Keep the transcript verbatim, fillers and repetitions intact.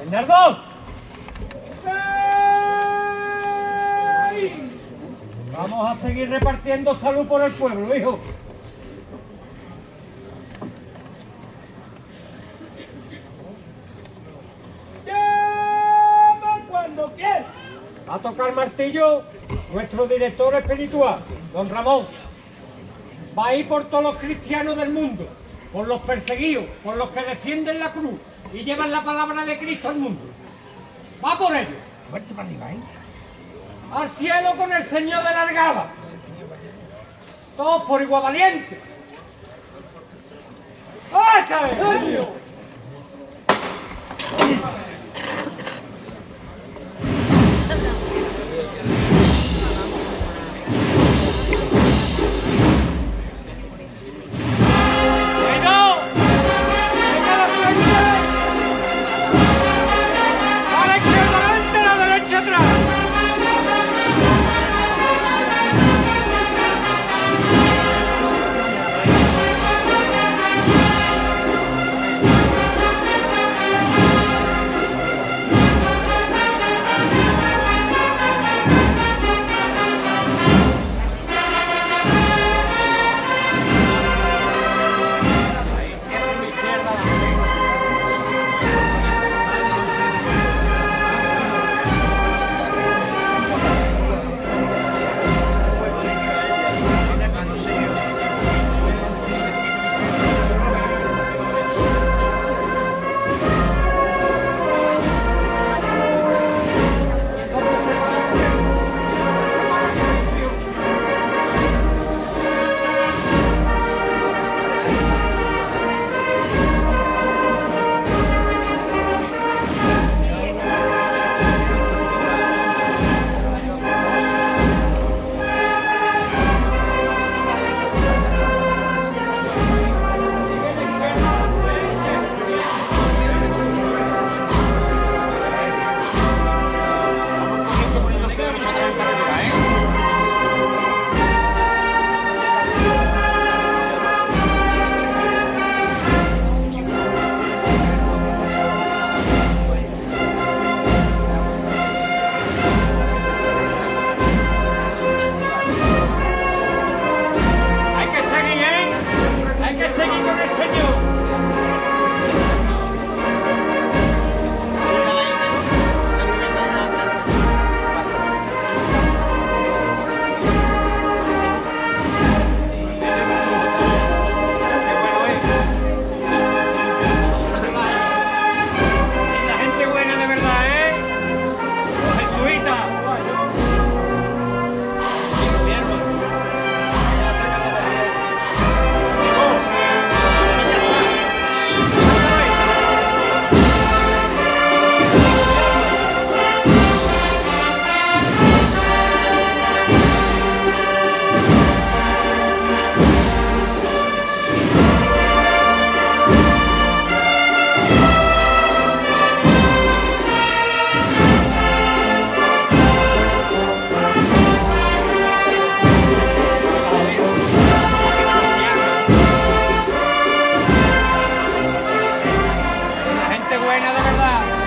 ¡Bernardo! ¡Sí! Vamos a seguir repartiendo salud por el pueblo, hijo. ¡Llama cuando quieras! Va a tocar martillo nuestro director espiritual, don Ramón. Va a ir por todos los cristianos del mundo, por los perseguidos, por los que defienden la cruz y llevan la palabra de Cristo al mundo. Va por ellos. Fuerte para arriba, ¿eh? Al cielo con el Señor de Largada. Todos por igual valiente. ¡Ay, cabello! Buena de verdad.